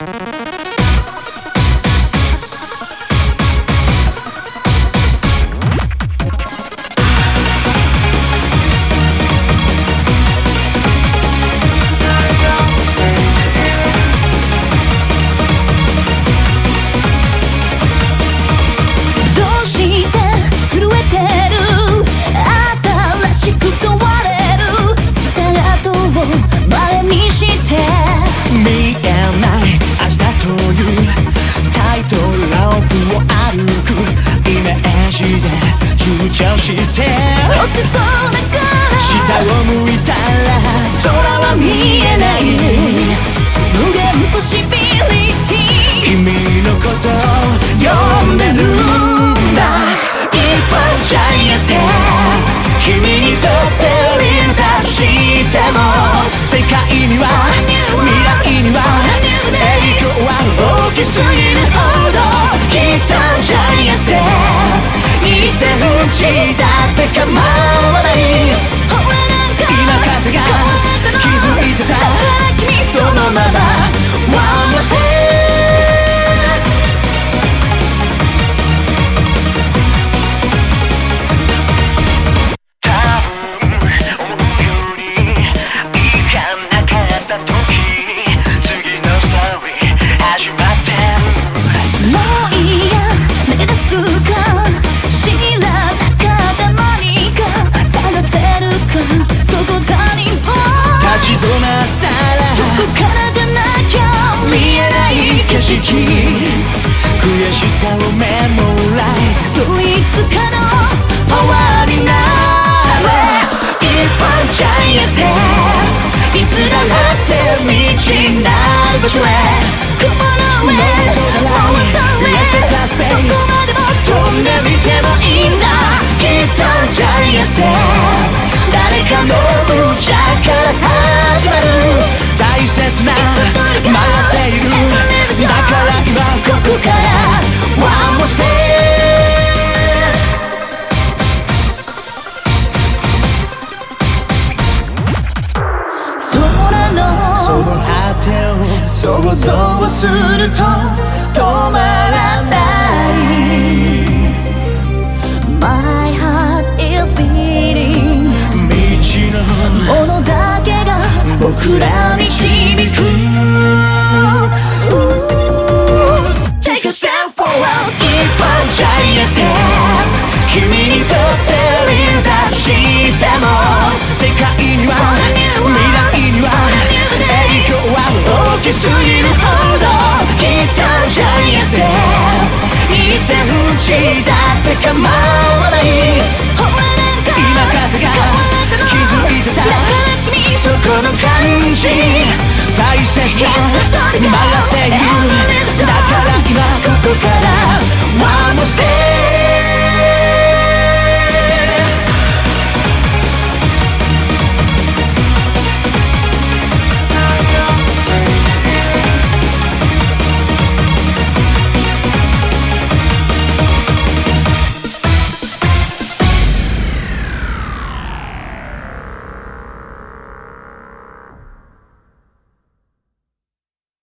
して落ちそうだから下を向いたら空は見えない無限ポシビリティ君のこと呼んでるんだ一歩ジャイアンステップ君にとってリーダーしても世界には未来には影響は大きすぎるほどきっとジャイアンステップ2センチだって構わない今風が気づいてたそのまま One more step 多分思うよりいかなかった時次のストーリー始まってるもういいや投げ出すか知らなかった何か探せるかそこ他人も立ち止まったらそこからじゃなきゃ見えない景色悔しさをメモライズそういつかのパワーになれ一本ジャイアンステップいつだって道になる場所へ Come on away Let's take that space 飛んでみてもいいんだきっとジャイアンステップ誰かの無茶から始まる大切な迷っているだから今ここから One more step 空のその果てを想像すると止まらない My heart is beating 未知のものだけが僕らに導く Take a step forward 一歩ジャイアンステップ君にとってリーダーしても世界には未来には影響は大きすぎるほどきっとジャイアンステップ2センチだって構わない今風が気づいてたそこの感じ大切な曲がっているだから今ここから One more step